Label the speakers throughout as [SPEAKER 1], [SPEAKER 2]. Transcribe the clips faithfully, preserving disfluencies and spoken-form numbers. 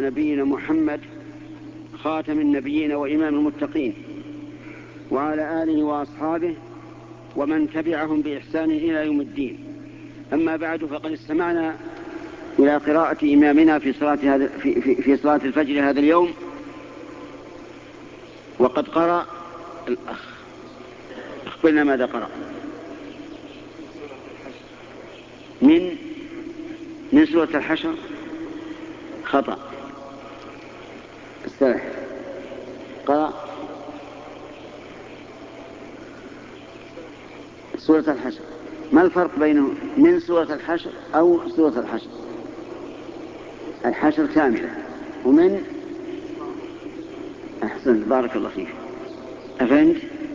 [SPEAKER 1] نبينا محمد خاتم النبيين وإمام المتقين، وعلى آله وأصحابه ومن تبعهم بإحسان إلى يوم الدين. أما بعد، فقد استمعنا إلى قراءة إمامنا في صلاة, هذا في, في, في صلاة الفجر هذا اليوم، وقد قرأ الأخ. أخبرنا ماذا قرأ من من سورة الحشر. خطأ. استرح. قرأ سورة الحشر. ما الفرق بينه من سورة الحشر أو سورة الحشر؟ الحشر كاملة. ومن أحسن، بارك الله فيك. أفهمت؟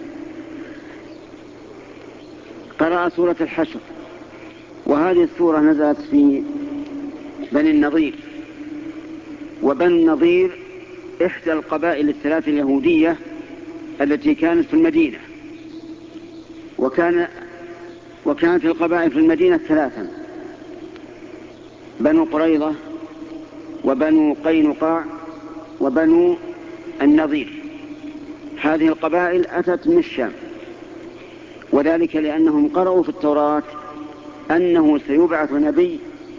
[SPEAKER 1] قرأ سورة الحشر، وهذه السورة نزلت في بني النضير. وبني النضير إحدى القبائل الثلاث اليهودية التي كانت في المدينة، وكان وكانت القبائل في المدينة ثلاثا: بنو قريظة وبنو قينقاع وبنو النضير. هذه القبائل أتت من الشام، وذلك لأنهم قرأوا في التوراة أنه سيبعث نبي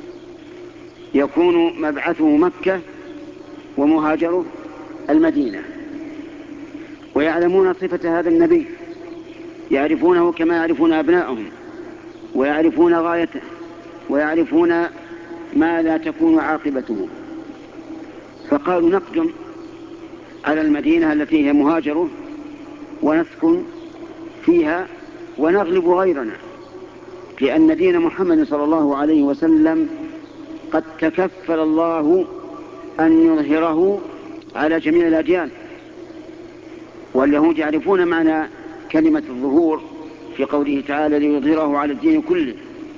[SPEAKER 1] يكون مبعثه مكة ومهاجره المدينة، ويعلمون صفة هذا النبي، يعرفونه كما يعرفون أبنائهم، ويعرفون غايته، ويعرفون ما لا تكون عاقبته. فقالوا: نقدم على المدينة التي هي مهاجره ونسكن فيها ونغلب غيرنا، لأن دين محمد صلى الله عليه وسلم قد تكفل الله أن يظهره على جميع الأديان، واليهود يعرفون معنى كلمة الظهور في قوله تعالى: ليظهره على الدين كله.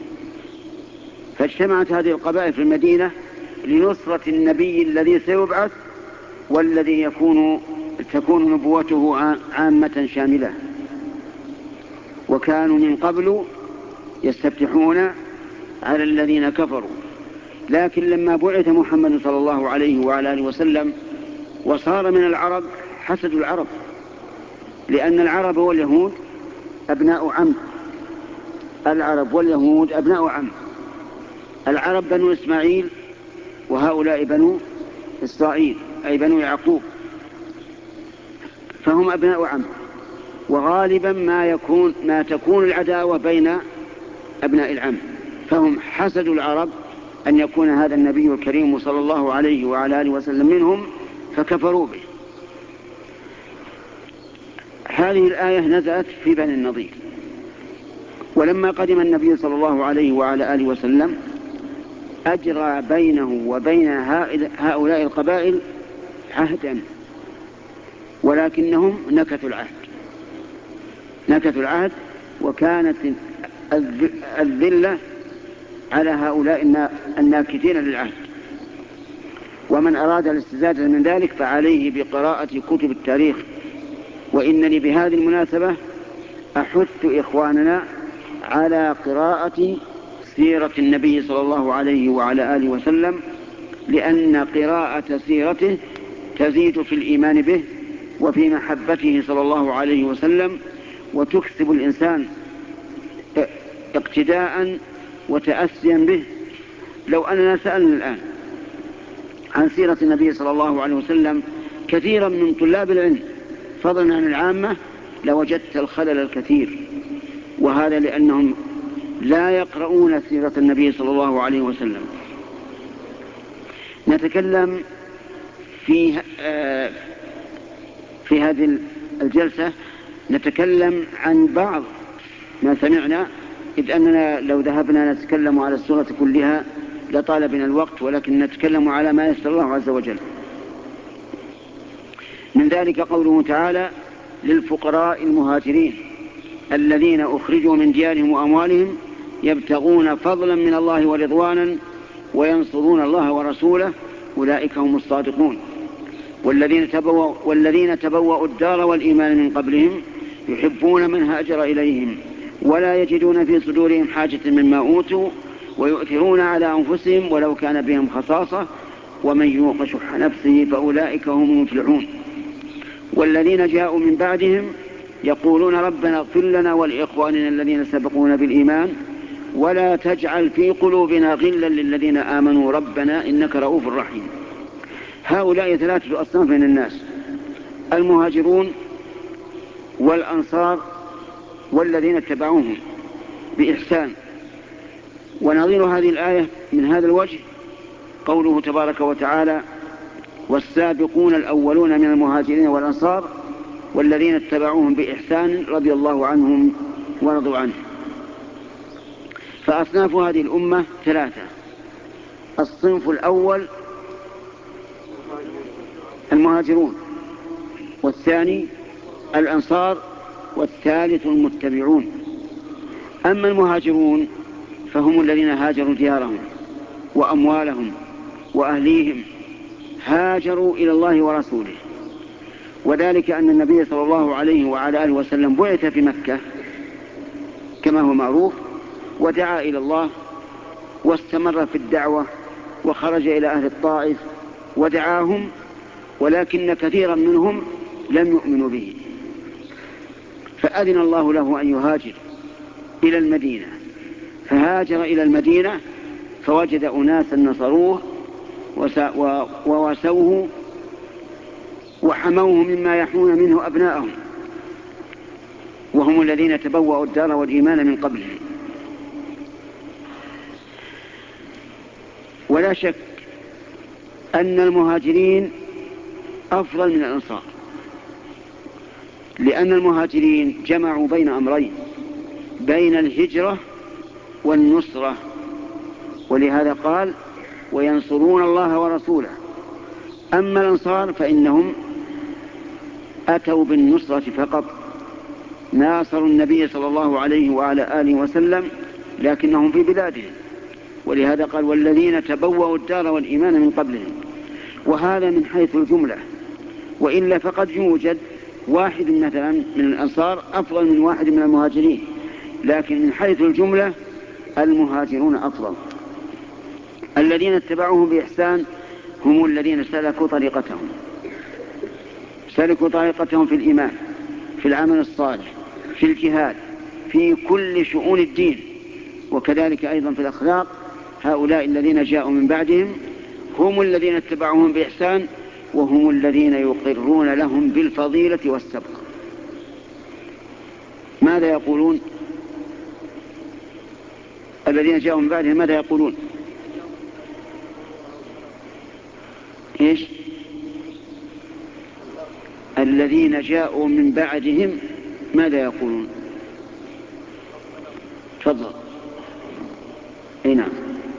[SPEAKER 1] فاجتمعت هذه القبائل في المدينة لنصرة النبي الذي سيبعث، والذي يكون تكون نبوته عامة شاملة. وكانوا من قبل يستفتحون على الذين كفروا، لكن لما بعث محمد صلى الله عليه وعلى آله وسلم وصار من العرب حسدوا العرب، لأن العرب واليهود أبناء عم. العرب واليهود أبناء عم. العرب بنو إسماعيل، وهؤلاء بنو إسرائيل أي بنو يعقوب، فهم أبناء عم. وغالبا ما يكون ما تكون العداوة بين أبناء العم، فهم حسدوا العرب أن يكون هذا النبي الكريم صلى الله عليه وعلى آله وسلم منهم، فكفروا به. هذه الآية نزلت في بني النضير. ولما قدم النبي صلى الله عليه وعلى آله وسلم أجرى بينه وبين هؤلاء القبائل عهدا، ولكنهم نكثوا العهد نكثوا العهد وكانت الذلة على هؤلاء الناكثين للعهد. ومن أراد الاستزادة من ذلك فعليه بقراءة كتب التاريخ. وإنني بهذه المناسبة أحث إخواننا على قراءة سيرة النبي صلى الله عليه وعلى آله وسلم، لأن قراءة سيرته تزيد في الإيمان به وفي محبته صلى الله عليه وسلم، وتكسب الإنسان اقتداء وتأسيا به. لو أننا سألنا الآن عن سيرة النبي صلى الله عليه وسلم كثيرا من طلاب العلم فضلا عن العامة لوجدت الخلل الكثير، وهذا لأنهم لا يقرؤون سيرة النبي صلى الله عليه وسلم. نتكلم في في هذه الجلسة نتكلم عن بعض ما سمعنا، إذ أننا لو ذهبنا نتكلم على السورة كلها لطال بنا الوقت، ولكن نتكلم على ما يسر الله عز وجل. من ذلك قوله تعالى: للفقراء المهاجرين الذين أخرجوا من ديارهم وأموالهم يبتغون فضلا من الله ورضوانا وينصرون الله ورسوله أولئك هم الصادقون. والذين تبوأوا, والذين تبوأوا الدار والإيمان من قبلهم يحبون من هاجر إليهم ولا يجدون في صدورهم حاجة مما أوتوا ويؤثرون على أنفسهم ولو كان بهم خصاصة ومن يوق شح نفسه فأولئك هم المفلحون. والذين جاءوا من بعدهم يقولون ربنا اغفر لنا ولإخواننا الذين سبقونا بالإيمان ولا تجعل في قلوبنا غلا للذين آمنوا ربنا إنك رؤوف رحيم. هؤلاء ثلاثة أصناف من الناس: المهاجرون والأنصار والذين اتبعوهم بإحسان. ونظير هذه الآية من هذا الوجه قوله تبارك وتعالى: والسابقون الأولون من المهاجرين والأنصار والذين اتبعوهم بإحسان رضي الله عنهم ورضوا عنه. فأصناف هذه الأمة ثلاثة: الصنف الأول المهاجرون، والثاني الأنصار، والثالث المتبعون. أما المهاجرون فهم الذين هاجروا ديارهم وأموالهم وأهليهم، هاجروا إلى الله ورسوله. وذلك أن النبي صلى الله عليه وعلى آله وسلم بعث في مكة كما هو معروف، ودعا إلى الله واستمر في الدعوة وخرج إلى أهل الطائف ودعاهم، ولكن كثيرا منهم لم يؤمنوا به، فأذن الله له أن يهاجر إلى المدينة، فهاجر إلى المدينة فوجد أناسا نصروه وواسوه وحموه مما يحمون منه أبناءهم، وهم الذين تبوأوا الدار والإيمان من قبلهم. ولا شك أن المهاجرين أفضل من الأنصار، لأن المهاجرين جمعوا بين أمرين: بين الهجرة والنصرة، ولهذا قال: وينصرون الله ورسوله. أما الأنصار فإنهم أتوا بالنصرة فقط، ناصروا النبي صلى الله عليه وعلى آله وسلم لكنهم في بلادهم، ولهذا قال: والذين تبوأوا الدار والإيمان من قبلهم. وهذا من حيث الجملة، وإلا فقد يوجد واحد مثلا من الأنصار أفضل من واحد من المهاجرين، لكن من حيث الجملة المهاجرون أفضل. الذين اتبعوهم بإحسان هم الذين سلكوا طريقتهم سلكوا طريقتهم في الإيمان، في العمل الصالح، في الجهاد، في كل شؤون الدين، وكذلك أيضا في الأخلاق. هؤلاء الذين جاءوا من بعدهم هم الذين اتبعوهم بإحسان، وهم الذين يقرون لهم بالفضيلة والسبق. ماذا يقولون الذين جاءوا من بعدهم؟ ماذا يقولون؟ إيش؟ الذين جاءوا من بعدهم ماذا يقولون؟ تفضل. اي نعم.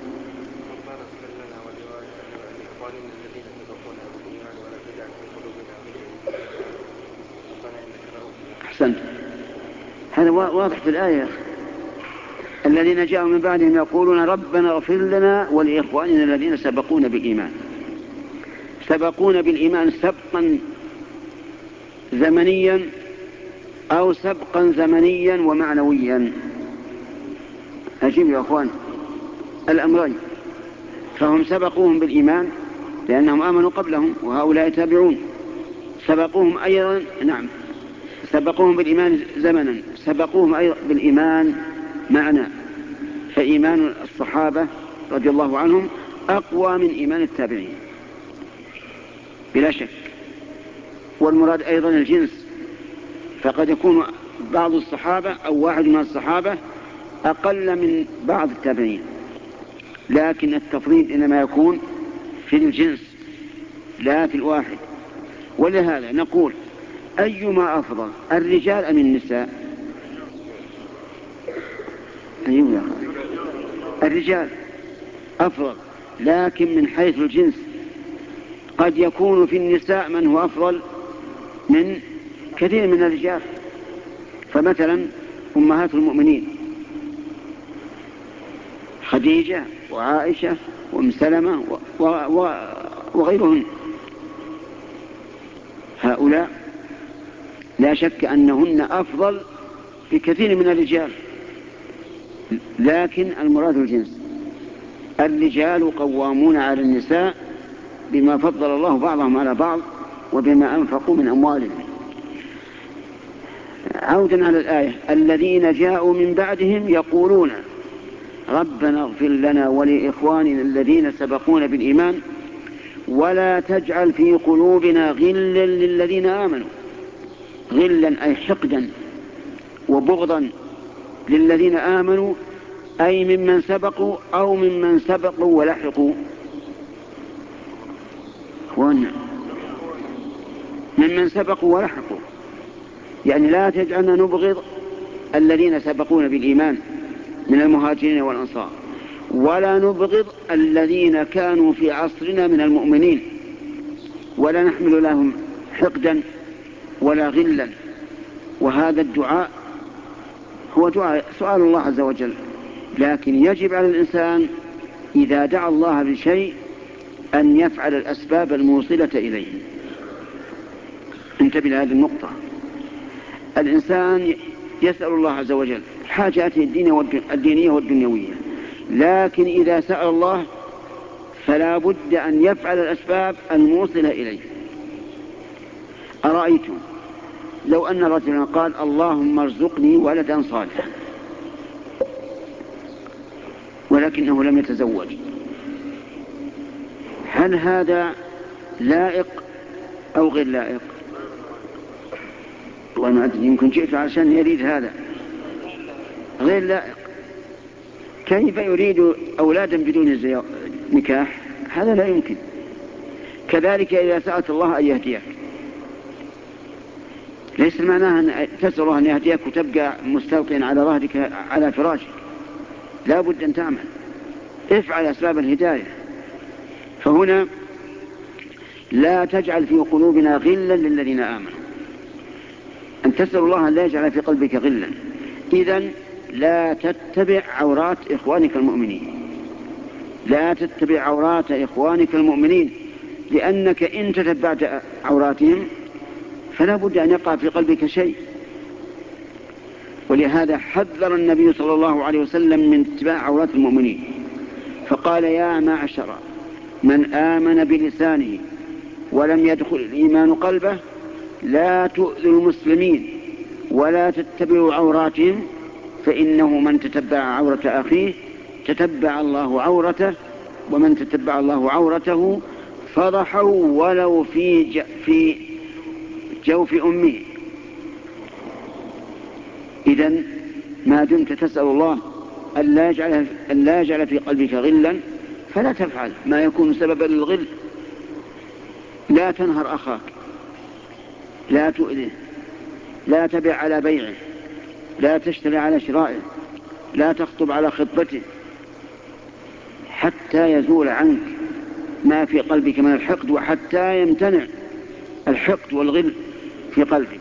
[SPEAKER 1] أحسنت، هذا واضح في الآية. الذين جاءوا من بعدهم يقولون ربنا اغفر لنا ولإخواننا الذين سبقونا بالإيمان. سبقونا بالإيمان سبقا زمنيا أو سبقا زمنيا ومعنويا. أجيب يا أخوان الأمرين. فهم سبقوهم بالإيمان لأنهم آمنوا قبلهم، وهؤلاء تابعون. سبقوهم أيضا، نعم، سبقوهم بالإيمان زمنا، سبقوهم أيضا بالإيمان معنى. فإيمان الصحابة رضي الله عنهم أقوى من إيمان التابعين بلا شك. والمراد أيضا الجنس، فقد يكون بعض الصحابة أو واحد من الصحابة أقل من بعض التابعين، لكن التفضيل إنما يكون في الجنس لا في الواحد. ولهذا نقول: أيما أفضل، الرجال أم النساء؟ أيما الرجال أفضل، لكن من حيث الجنس قد يكون في النساء من هو أفضل من كثير من الرجال. فمثلا أمهات المؤمنين خديجة وعائشة وأم سلمة وغيرهن، هؤلاء لا شك أنهن أفضل بكثير من الرجال، لكن المراد الجنس. الرجال قوامون على النساء بما فضل الله بعضهم على بعض وبما أنفقوا من أموالهم. عودا على الآية: الذين جاءوا من بعدهم يقولون ربنا اغفر لنا ولإخواننا الذين سبقونا بالإيمان ولا تجعل في قلوبنا غلا للذين آمنوا. غلا أي حقدا وبغضا للذين آمنوا، أي ممن سبقوا أو ممن سبقوا ولحقوا. أخوانا ممن سبقوا ولحقوا، يعني لا تجعلنا نبغض الذين سبقونا بالإيمان من المهاجرين والأنصار، ولا نبغض الذين كانوا في عصرنا من المؤمنين، ولا نحمل لهم حقدا ولا غلا. وهذا الدعاء هو دعاء سؤال الله عز وجل، لكن يجب على الإنسان إذا دعا الله بشيء أن يفعل الأسباب الموصلة إليه. انتبه لهذه النقطة. الإنسان يسأل الله عز وجل حاجاته الدينية والدنيوية، لكن إذا سأل الله فلا بد أن يفعل الأسباب الموصلة إليه. أرأيتم لو أن رجلا قال اللهم ارزقني ولدا صالحا، ولكنه لم يتزوج، هل هذا لائق أو غير لائق؟ والله ما أدري، يمكن جئت عشان يريد هذا. غير لائق. كيف يريد أولادا بدون نكاح؟ هذا لا يمكن. كذلك إذا سألت الله أن يهديك، ليس معناها أن تسأل الله أن يهديك وتبقى مستلقيا على ظهرك على فراشك، لا بد أن تعمل، افعل أسباب الهداية. فهنا لا تجعل في قلوبنا غلا للذين آمنوا، أن تسأل الله أن لا يجعل في قلبك غلا. إذن لا تتبع عورات إخوانك المؤمنين، لا تتبع عورات إخوانك المؤمنين، لأنك إن تتبعت عوراتهم فلا بد أن يقع في قلبك شيء. ولهذا حذر النبي صلى الله عليه وسلم من اتباع عورات المؤمنين، فقال يا معشر من آمن بلسانه ولم يدخل الإيمان قلبه لا تؤذوا المسلمين ولا تتبعوا عوراتهم، فإنه من تتبع عورة أخيه تتبع الله عورته، ومن تتبع الله عورته فضحه ولو في في جوف أمه. إذن ما دمت تسأل الله أن لا يجعل, أن لا يجعل في قلبك غلا فلا تفعل ما يكون سببا للغل. لا تنهر أخاك، لا تؤذيه، لا تبع على بيعه، لا تشتري على شرائه، لا تخطب على خطبته، حتى يزول عنك ما في قلبك من الحقد، وحتى يمتنع الحقد والغل في قلبك.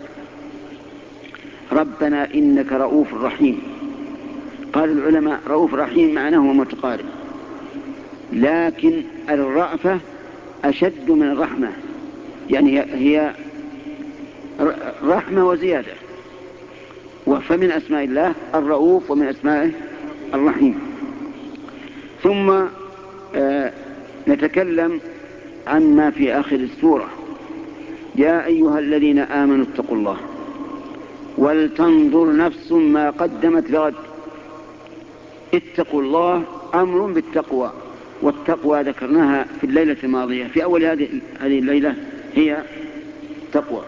[SPEAKER 1] ربنا إنك رؤوف رحيم. قال العلماء رؤوف رحيم معناه متقارب، لكن الرأفة أشد من الرحمة، يعني هي رحمة وزيادة. فمن أسماء الله الرؤوف ومن أسمائه الرحيم. ثم آه نتكلم عن ما في آخر السورة: يا أيها الذين آمنوا اتقوا الله ولتنظر نفس ما قدمت لغد. اتقوا الله أمر بالتقوى، والتقوى ذكرناها في الليلة الماضية، في أول هذه الليلة هي تقوى.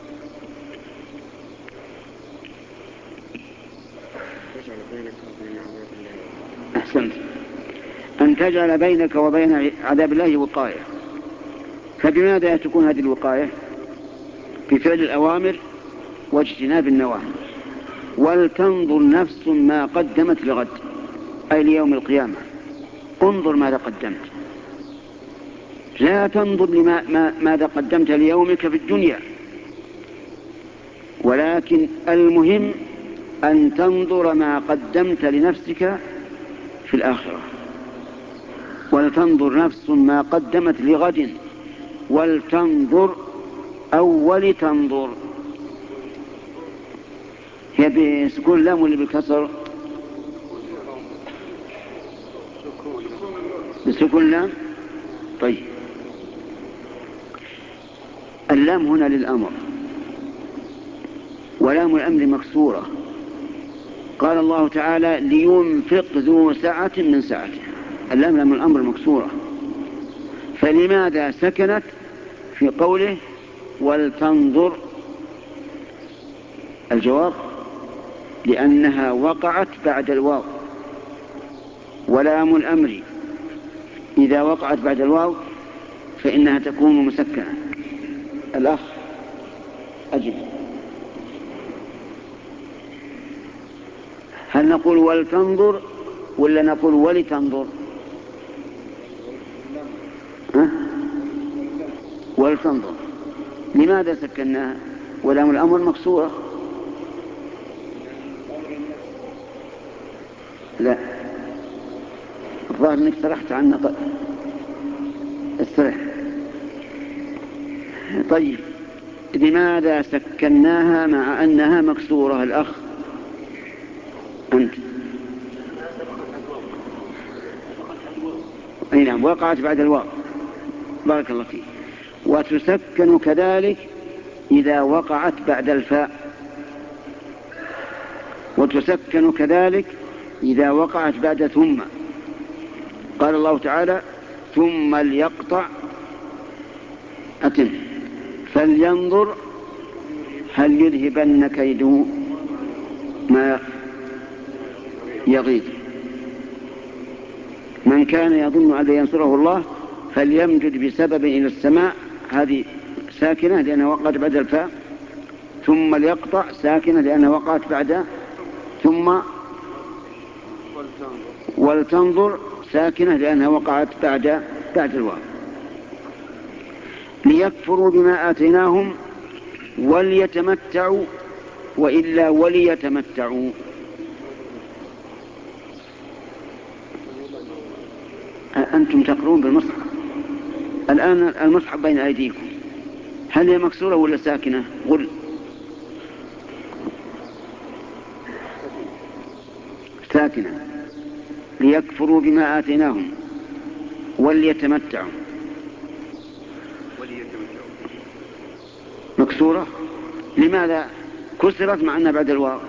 [SPEAKER 1] أحسنت، أن تجعل بينك وبين عذاب الله وقاية. فبماذا تكون هذه الوقاية؟ بفعل الأوامر واجتناب النواهي. ولتنظر نفس ما قدمت لغد، أي ليوم القيامة. انظر ماذا قدمت، لا تنظر لما ما ماذا قدمت ليومك في الدنيا، ولكن المهم أن تنظر ما قدمت لنفسك في الآخرة. ولتنظر نفس ما قدمت لغد، ولتنظر أو ولتنظر، هي بسكون اللام ولا بالكسر؟ بسكون اللام. طيب واللام هنا للأمر، ولام الأمر مكسورة. قال الله تعالى لينفق ذو سعة من سعته، اللام لام الأمر مكسورة، فلماذا سكنت في قوله ولتنظر؟ الجواب لأنها وقعت بعد الواو، ولام الأمر إذا وقعت بعد الواو فإنها تكون مسكنة. الأخ أجب، هل نقول ولتنظر ولا نقول ولتنظر؟ ها؟ ولتنظر. لماذا سكناها ولام الأمر مكسورة؟ لا، الظاهر انك سرحت عنا. استرح. طيب، لماذا سكناها مع أنها مكسورة؟ الأخ أنت. أي نعم، وقعت بعد الواو. بارك الله فيك. وتسكن كذلك إذا وقعت بعد الفاء، وتسكن كذلك إذا وقعت بعد ثم. قال الله تعالى ثم ليقطع أتم فلينظر هل يذهبن كيده ما يغيظ. من كان يظن أن ينصره الله فليمجد بسبب إلى السماء، هذه ساكنة لأنها وقعت بعد الفاء. ثم ليقطع ساكنة لأنها وقعت بعد ثم. ولتنظر ساكنة لأنها وقعت بعد بعد الواو. ليكفروا بما آتيناهم وليتمتعوا، وإلا وليتمتعوا. أنتم تقرؤون بالمصحف الآن، المصحف بين أيديكم، هل هي مكسورة ولا ساكنة؟ قل. ساكنة. ليكفروا بما آتيناهم وليتمتعوا. مكسورة. لماذا كسرت مع أنها بعد الواو؟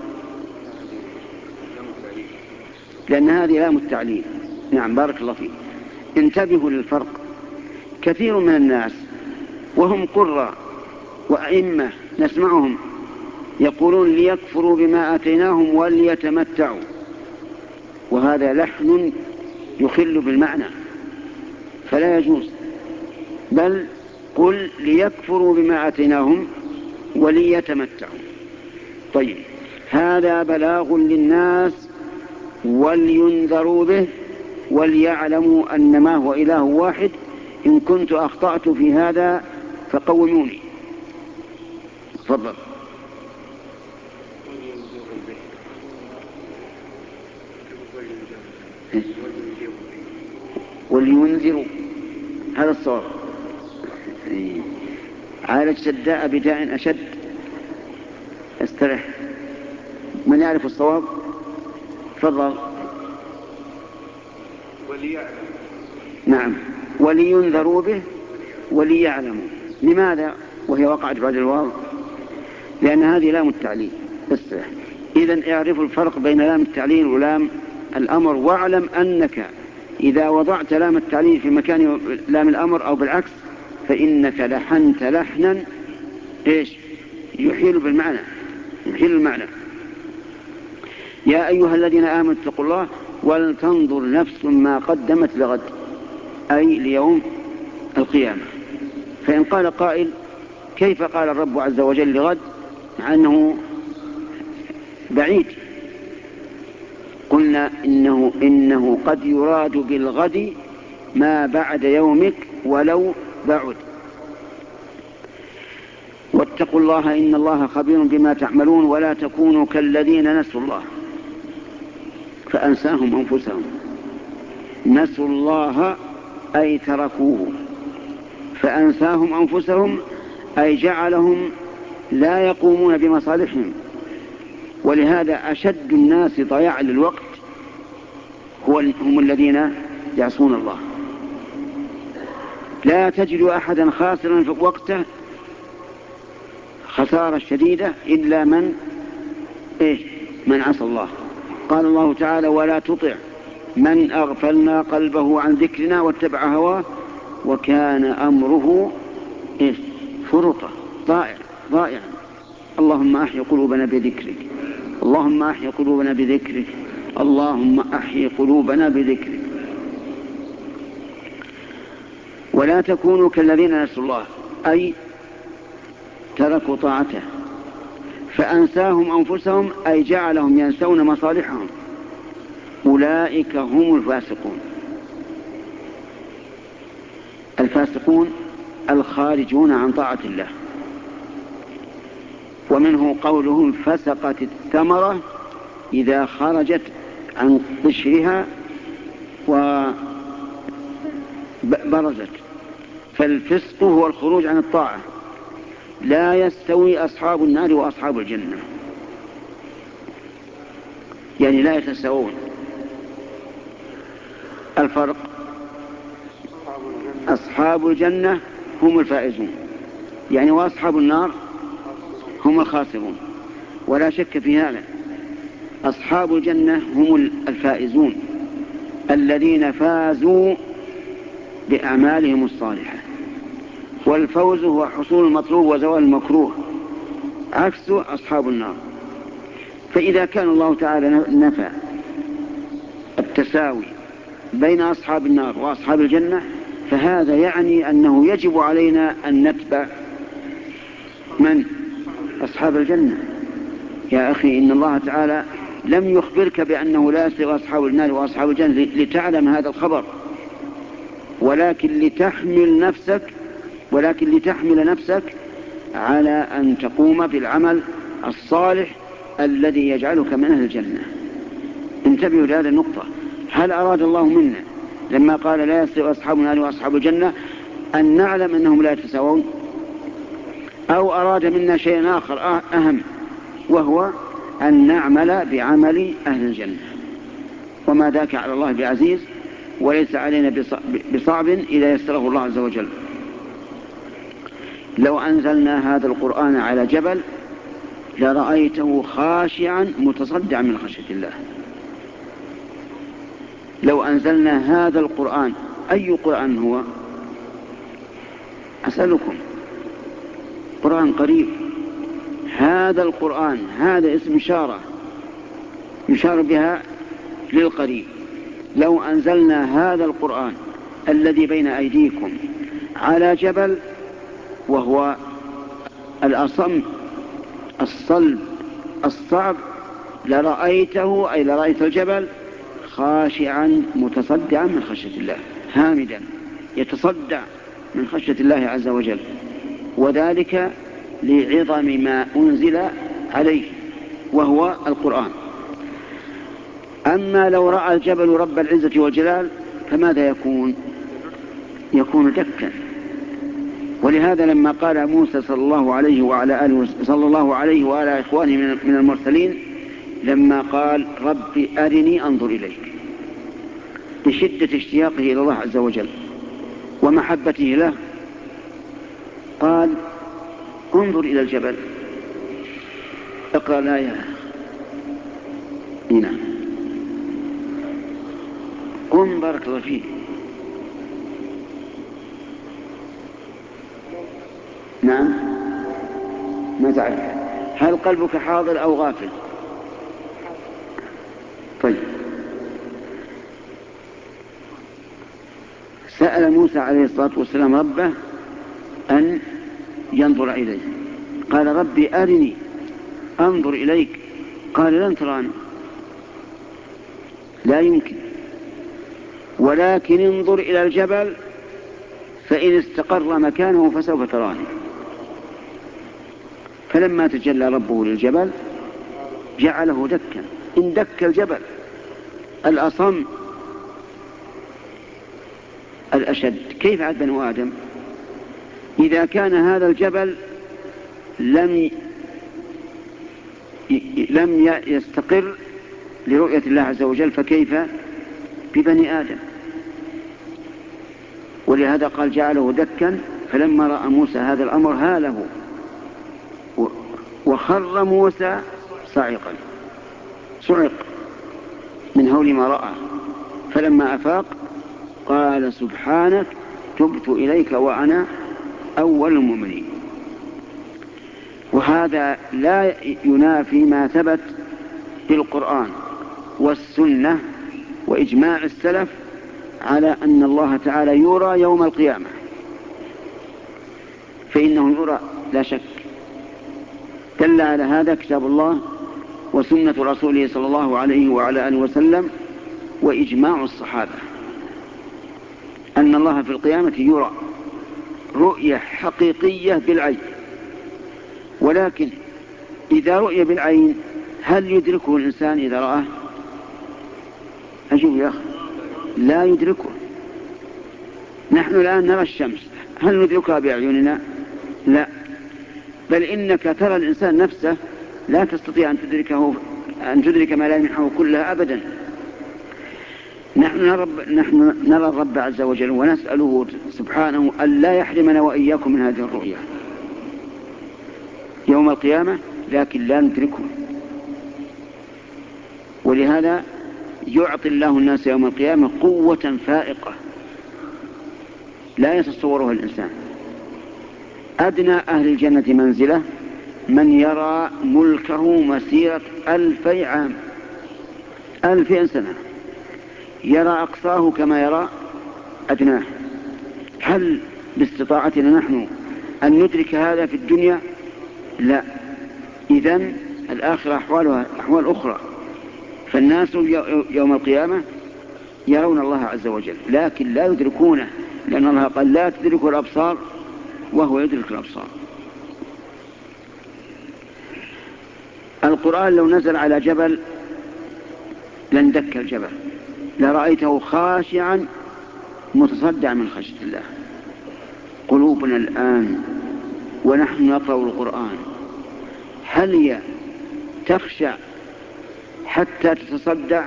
[SPEAKER 1] لأن هذه لام التعليل. نعم، بارك الله فيك. انتبهوا للفرق. كثير من الناس وهم قراء وأئمة نسمعهم يقولون ليكفروا بما آتيناهم وليتمتعوا، وهذا لحن يخل بالمعنى فلا يجوز، بل قل ليكفروا بما آتيناهم وليتمتعوا. طيب، هذا بلاغ للناس ولينذروا به وليعلموا أنما هو إله واحد. إن كنت أخطأت في هذا فقوموني. تفضل. ولينذروا، هذا الصواب. عالج الداء بداء أشد. استرح. من يعرف الصواب؟ تفضل. وليعلم. نعم، ولينذروا به وليعلموا. لماذا وهي وقعت بعد الواو؟ لأن هذه لام التعليل. استرح. إذن اعرفوا الفرق بين لام التعليل ولام الأمر، واعلم أنك إذا وضعت لام التعليل في مكان لام الأمر أو بالعكس فإنك لحنت لحنا إيش؟ يحيل بالمعنى، يحيل المعنى. يا أيها الذين آمنوا اتقوا الله ولتنظر نفس ما قدمت لغد، أي ليوم القيامة. فإن قال قائل كيف قال الرب عز وجل لغد مع أنه بعيد؟ قلنا إنه, إنه قد يراد بالغد ما بعد يومك ولو بعد. واتقوا الله إن الله خبير بما تعملون ولا تكونوا كالذين نسوا الله فأنساهم أنفسهم. نسوا الله أي تركوه، فأنساهم أنفسهم أي جعلهم لا يقومون بمصالحهم. ولهذا أشد الناس ضياعا للوقت هم الذين يعصون الله. لا تجد أحدا خاسرا في وقته خسارة شديدة إلا من إيه من عصى الله. قال الله تعالى: ولا تطع من أغفلنا قلبه عن ذكرنا واتبع هواه وكان أمره إيه فرطا ضائع ضائعا. اللهم أحي قلوبنا بذكرك، اللهم أحي قلوبنا بذكرك، اللهم أحي قلوبنا بذكرك. ولا تكونوا كالذين نسوا الله، أي تركوا طاعته فأنساهم أنفسهم، أي جعلهم ينسون مصالحهم، أولئك هم الفاسقون. الفاسقون الخارجون عن طاعة الله. ومنه قولهم: فسقت الثمرة إذا خرجت عن قشرها وبرزت. فالفسق هو الخروج عن الطاعة. لا يستوي أصحاب النار وأصحاب الجنة، يعني لا يتساوون. الفرق: أصحاب الجنة هم الفائزون، يعني وأصحاب النار هم الخاسرون، ولا شك في هذا. أصحاب الجنة هم الفائزون الذين فازوا بأعمالهم الصالحة، والفوز هو حصول المطلوب وزوال المكروه، عكس أصحاب النار. فإذا كان الله تعالى نفى التساوي بين أصحاب النار وأصحاب الجنة، فهذا يعني أنه يجب علينا أن نتبع من؟ أصحاب الجنة. يا أخي، إن الله تعالى لم يخبرك بأنه لا يستوي أصحاب النار وأصحاب الجنة لتعلم هذا الخبر، ولكن لتحمل نفسك ولكن لتحمل نفسك على أن تقوم بالعمل الصالح الذي يجعلك من أهل الجنة. انتبهوا لهذه النقطة. هل أراد الله منا لما قال لا يستوي أصحاب النار وأصحاب الجنة أن نعلم أنهم لا يتساوون، أو أراد منا شيئا آخر أهم، وهو أن نعمل بعمل أهل الجنة؟ وما ذاك على الله بعزيز، وليس علينا بصعب إذا يسره الله عز وجل. لو أنزلنا هذا القرآن على جبل لرأيته خاشعا متصدعا من خشية الله. لو أنزلنا هذا القرآن، أي قرآن هو؟ أسألكم. قرآن قريب. هذا القرآن، هذا اسم إشارة يشار بها للقريب. لو أنزلنا هذا القرآن الذي بين أيديكم على جبل، وهو الأصم الصلب الصعب، لرأيته، أي لرأيت الجبل خاشعا متصدعا من خشية الله، هامدا يتصدع من خشية الله عز وجل، وذلك لعظم ما أنزل عليه وهو القرآن. أما لو رأى الجبل رب العزة والجلال فماذا يكون؟ يكون دكا. ولهذا لما قال موسى صلى الله عليه وعلى آله صلى الله عليه وعلى إخوانه من المرسلين، لما قال رب أرني أنظر إليك، بشدة اشتياقه إلى الله عز وجل ومحبته له، قال انظر إلى الجبل. اقرأ الآية. هنا قم بارك الله فيك. نعم، ما تعرف. هل قلبك حاضر أو غافل؟ طيب. سأل موسى عليه الصلاة والسلام ربه أن ينظر إليه، قال ربي أرني أنظر إليك، قال لن تراني، لا يمكن، ولكن انظر إلى الجبل فإن استقر مكانه فسوف تراني. فلما تجلى ربه للجبل جعله دكا، إن دك الجبل الأصم الأشد، كيف عاد بنو آدم؟ إذا كان هذا الجبل لم لم يستقر لرؤية الله عز وجل، فكيف ببني آدم؟ ولهذا قال جعله دكا. فلما رأى موسى هذا الأمر هاله وخر موسى صاعقا، صعق من هول ما رأى، فلما أفاق قال سبحانك تبت إليك وأنا أول المؤمنين. وهذا لا ينافي ما ثبت بالقرآن والسنة وإجماع السلف على أن الله تعالى يرى يوم القيامة، فإنه يرى لا شك. دل على هذا كتاب الله وسنة رسوله صلى الله عليه وعلى آله وسلم وإجماع الصحابة أن الله في القيامة يرى رؤية حقيقية بالعين. ولكن إذا رؤية بالعين هل يدركه الإنسان إذا رآه؟ أجيب يا أخي، لا يدركه. نحن الآن نرى الشمس، هل ندركها بأعيننا؟ لا، بل إنك ترى الإنسان نفسه لا تستطيع أن تدركه، أن تدرك ملامحه كلها أبدا. نحن نرى, نحن نرى الرب عز وجل ونسأله سبحانه أن لا يحرمنا وإياكم من هذه الرؤيا يوم القيامة، لكن لا ندركه. ولهذا يعطي الله الناس يوم القيامة قوة فائقة لا يتصورها الإنسان. أدنى أهل الجنة منزلة من يرى ملكه مسيرة ألفي عام، ألفين سنة، يرى أقصاه كما يرى أدناه. هل باستطاعتنا نحن أن ندرك هذا في الدنيا؟ لا. إذن الآخرة أحوالها أحوال أخرى. فالناس يوم القيامة يرون الله عز وجل لكن لا يدركونه، لأن الله قال لا تدرك الأبصار وهو يدرك الأبصار. القرآن لو نزل على جبل لاندك الجبل، لرأيته خاشعا متصدع من خشية الله. قلوبنا الآن ونحن نقرأ القرآن هل هي تخشع حتى تتصدع؟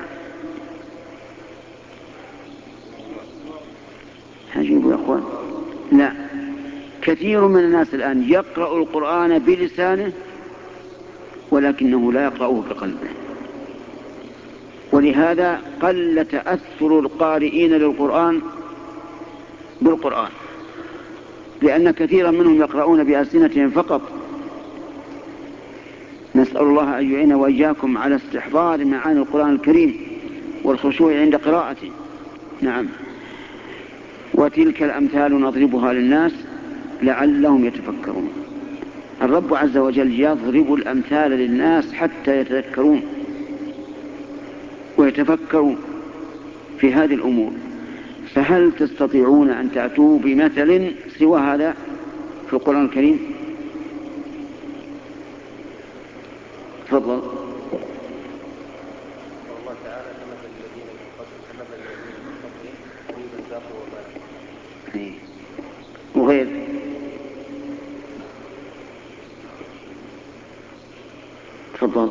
[SPEAKER 1] هجيبوا يا أخوان، لا. كثير من الناس الآن يقرأ القرآن بلسانه ولكنه لا يقرأه بقلبه، ولهذا قل تأثر القارئين للقرآن بالقرآن، لأن كثيرا منهم يقرؤون بألسنتهم فقط. نسأل الله أن يعين وإياكم على استحضار معاني القرآن الكريم والخشوع عند قراءته. نعم. وتلك الأمثال نضربها للناس لعلهم يتفكرون. الرب عز وجل يضرب الأمثال للناس حتى يتذكرون ويتفكروا في هذه الأمور. فهل تستطيعون أن تأتوا بمثل سوى هذا في القرآن الكريم؟ تفضل.
[SPEAKER 2] الله تعالى كمثل الذين من قبلهم كمثل الذين من قبلهم قريبا ذاقوا وبالا.
[SPEAKER 1] وغير. تفضل.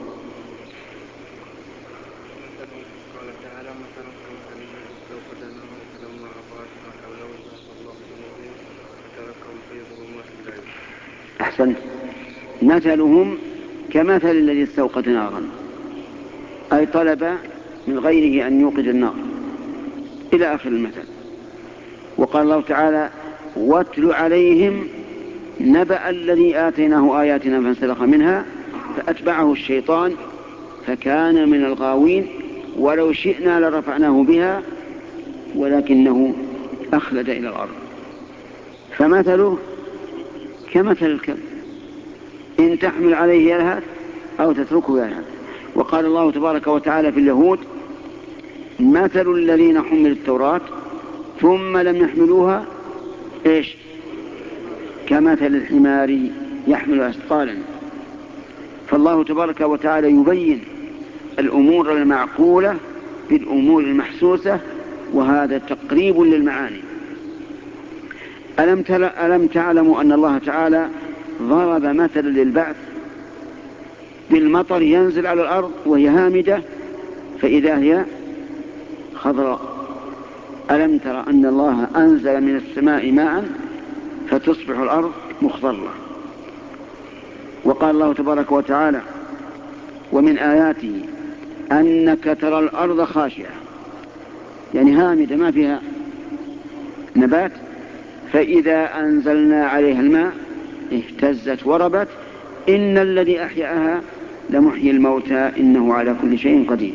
[SPEAKER 2] قال تعالى مثلا كمثل استوقد نارا فلما أضاءت ما حوله ذهب الله بنورهم وتركهم في ظلمات لا يبصرون.
[SPEAKER 1] أحسنت. مثلهم كمثل الذي استوقد نارا، أي طلب من غيره أن يوقد النار إلى آخر المثل. وقال الله تعالى واتل عليهم نبأ الذي آتيناه آياتنا فانسلخ منها فأتبعه الشيطان فكان من الغاوين ولو شئنا لرفعناه بها ولكنه أخلد إلى الأرض. فمثله كمثل الكلب إن تحمل عليه يلهث أو تتركه يلهث. وقال الله تبارك وتعالى في اليهود مثل الذين حملوا التوراة ثم لم يحملوها إيش؟ كمثل الحمار يحمل أثقالا. فالله تبارك وتعالى يبين الأمور المعقولة بالأمور المحسوسة، وهذا تقريب للمعاني. ألم, ألم تعلموا أن الله تعالى ضرب مثلا للبعث بالمطر ينزل على الأرض وهي هامدة فإذا هي خضراء. ألم ترى أن الله أنزل من السماء ماء فتصبح الأرض مخضرة. وقال الله تبارك وتعالى: ومن آياته أنك ترى الأرض خاشعة، يعني هامدة ما فيها نبات، فإذا أنزلنا عليها الماء اهتزت وربت إن الذي أحياها لمحيي الموتى إنه على كل شيء قدير.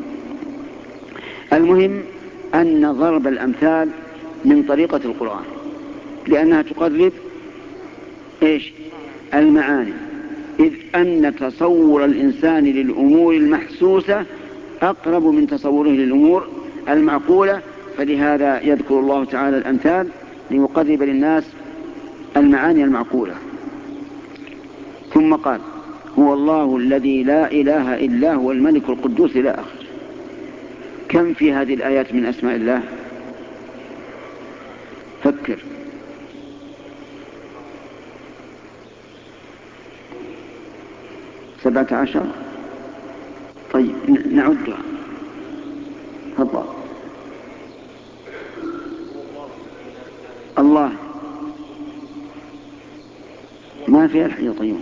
[SPEAKER 1] المهم أن ضرب الأمثال من طريقة القرآن، لأنها تقرب إيش؟ المعاني، إذ أن تصور الإنسان للأمور المحسوسة أقرب من تصوره للأمور المعقولة، فلهذا يذكر الله تعالى الأمثال ليقرب للناس المعاني المعقولة. ثم قال: هو الله الذي لا إله إلا هو الملك القدوس إلى آخره. كم في هذه الآيات من أسماء الله؟ فكر. سبعة عشر. طيب نعدها. تفضل. الله ما فيها الحي طيب.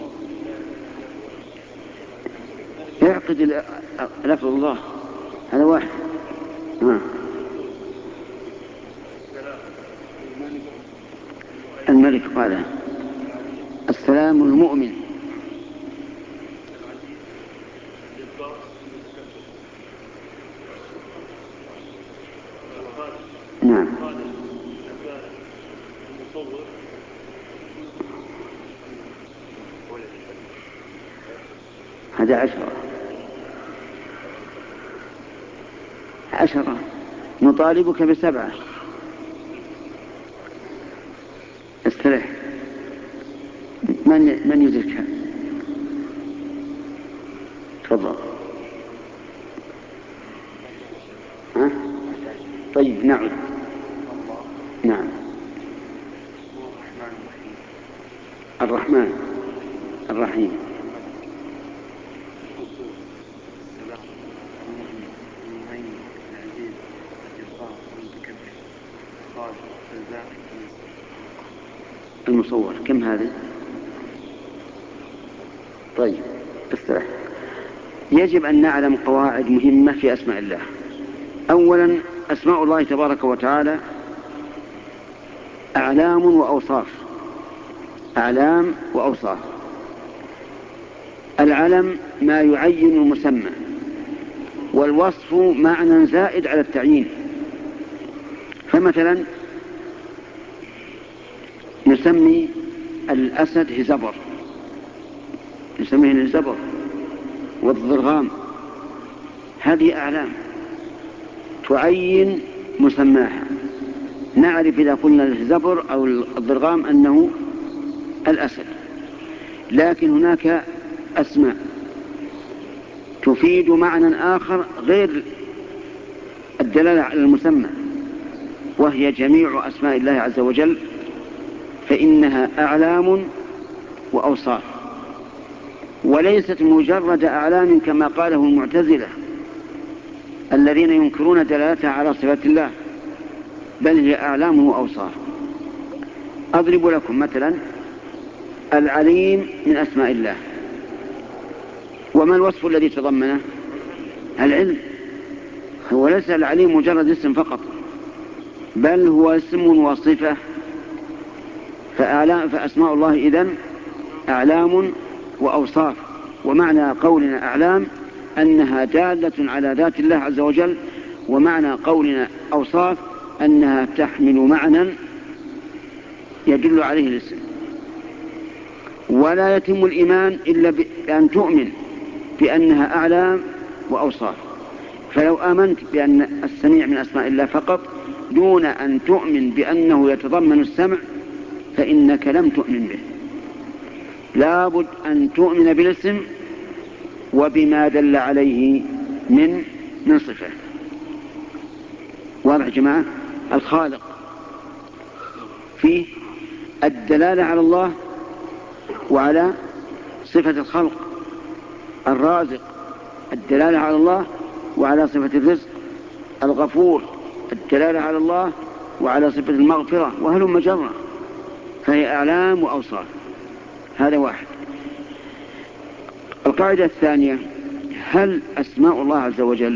[SPEAKER 1] يعقد لفظ الله هذا واحد. آه. الملك قال السلام المؤمن. نعم. هذا عشرة عشرة نطالبك بسبعة. استرح. من من يدركها؟ تفضل. ها؟ طيب نعم. نعم. الرحمن الرحيم. المصور كم هذه؟ طيب استرح. يجب أن نعلم قواعد مهمة في أسماء الله. أولا، أسماء الله تبارك وتعالى أعلام وأوصاف. أعلام وأوصاف. العلم ما يعين المسمى، والوصف معنى زائد على التعيين. فمثلا نسمي الأسد هزبر، نسميه الهزبر والضرغام، هذه أعلام تعين مسماها. نعرف إذا قلنا الهزبر أو الضرغام أنه الأسد. لكن هناك أسماء تفيد معنى آخر غير الدلالة على المسمى، وهي جميع أسماء الله عز وجل، فإنها أعلام وأوصاف، وليست مجرد أعلام كما قاله المعتزلة الذين ينكرون دلالتها على صفات الله، بل هي أعلام وأوصاف. أضرب لكم مثلا العليم من أسماء الله. وما الوصف الذي تضمنه؟ العلم. هو ليس العليم مجرد اسم فقط، بل هو اسم وصفة. فأسماء الله إذن أعلام وأوصاف. ومعنى قولنا أعلام أنها دالة على ذات الله عز وجل، ومعنى قولنا أوصاف أنها تحمل معنى يدل عليه الاسم. ولا يتم الإيمان إلا بأن تؤمن بأنها أعلام وأوصاف. فلو آمنت بأن السميع من أسماء الله فقط دون أن تؤمن بأنه يتضمن السمع فإنك لم تؤمن به. لابد أن تؤمن بالاسم وبما دل عليه من من صفة. واضح جماعة؟ الخالق فيه الدلالة على الله وعلى صفة الخلق. الرازق الدلالة على الله وعلى صفة الرزق. الغفور الدلالة على الله وعلى صفة المغفرة، وهلم جرا، فهي أعلام وأوصاف. هذا واحد. القاعدة الثانية: هل أسماء الله عز وجل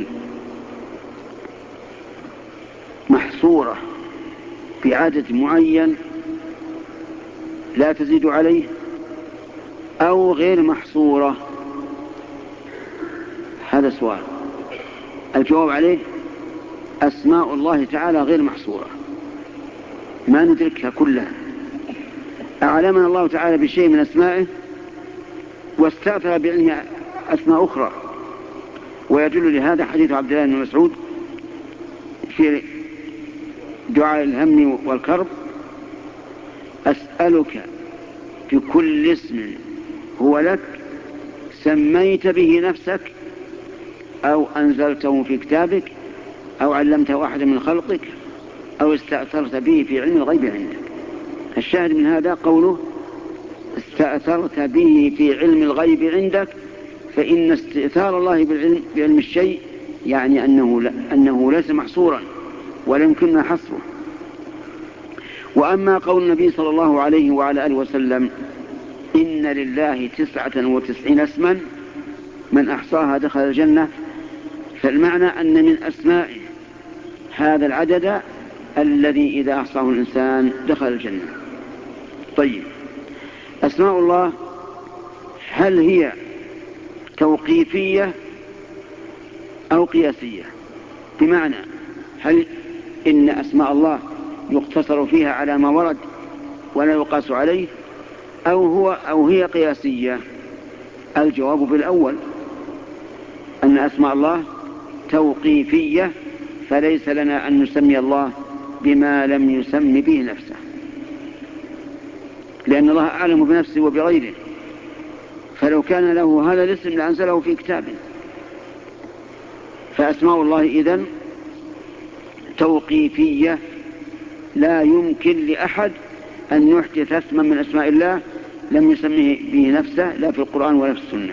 [SPEAKER 1] محصورة بعدد معين لا تزيد عليه أو غير محصورة؟ هذا سؤال. الجواب عليه: أسماء الله تعالى غير محصورة، ما ندركها كلها. أعلمنا الله تعالى بشيء من أسمائه واستأثر بعلم أسماء أخرى، ويدل لهذا حديث عبد الله بن مسعود في دعاء الهم والكرب: أسألك بكل اسم هو لك سميت به نفسك أو أنزلته في كتابك أو علمته أحد من خلقك أو استأثرت به في علم الغيب عندك. الشاهد من هذا قوله استأثرت به في علم الغيب عندك، فإن استئثار الله بالعلم بعلم الشيء يعني أنه, أنه ليس محصورا ولا يمكننا حصره. وأما قول النبي صلى الله عليه وعلى آله وسلم: إن لله تسعة وتسعين اسما من أحصاها دخل الجنة، فالمعنى أن من أسمائه هذا العدد الذي إذا أحصاه الإنسان دخل الجنة. طيب، أسماء الله هل هي توقيفية أو قياسية؟ بمعنى هل إن أسماء الله يقتصر فيها على ما ورد ولا يقاس عليه، أو, هو أو هي قياسية؟ الجواب بالأول، أن أسماء الله توقيفية، فليس لنا أن نسمي الله بما لم يسم به نفسه، لأن الله أعلم بنفسه وبغيره، فلو كان له هذا الاسم لأنزله في كتابه. فأسماء الله إذن توقيفية، لا يمكن لأحد أن يحدث اسما من أسماء الله لم يسميه به نفسه، لا في القرآن ولا في السنة.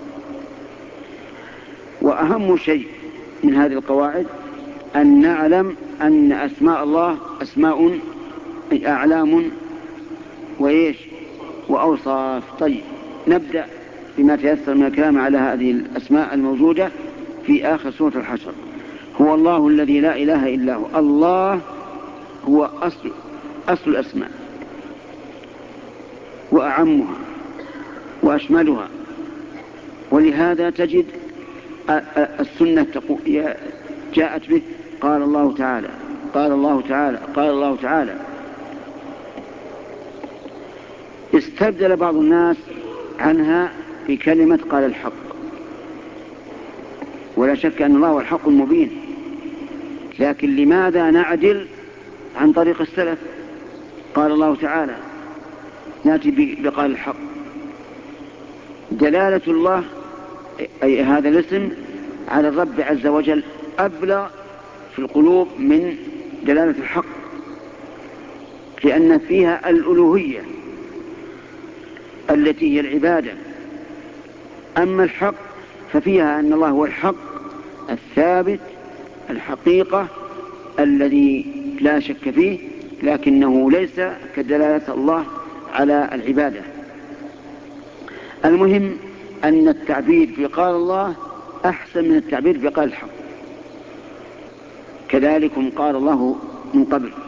[SPEAKER 1] وأهم شيء من هذه القواعد أن نعلم أن أسماء الله أسماء أعلام وإيش وأوصاف. طيب، نبدأ بما تيسر من الكلام على هذه الأسماء الموجودة في آخر سورة الحشر. هو الله الذي لا إله إلا هو. الله هو أصل, أصل الأسماء وأعمها وأشملها، ولهذا تجد السنة جاءت به: قال الله تعالى قال الله تعالى قال الله تعالى. استبدل بعض الناس عنها بكلمة قال الحق، ولا شك أن الله هو الحق المبين، لكن لماذا نعدل عن طريق السلف؟ قال الله تعالى نأتي بقال الحق. دلالة الله أي هذا الاسم على الرب عز وجل أبلغ في القلوب من دلالة الحق، لأن فيها الألوهية التي هي العبادة. أما الحق ففيها أن الله هو الحق الثابت الحقيقة الذي لا شك فيه، لكنه ليس كدلالة الله على العبادة. المهم أن التعبير بقال الله أحسن من التعبير بقال الحق. كذلكم قال الله من قبل.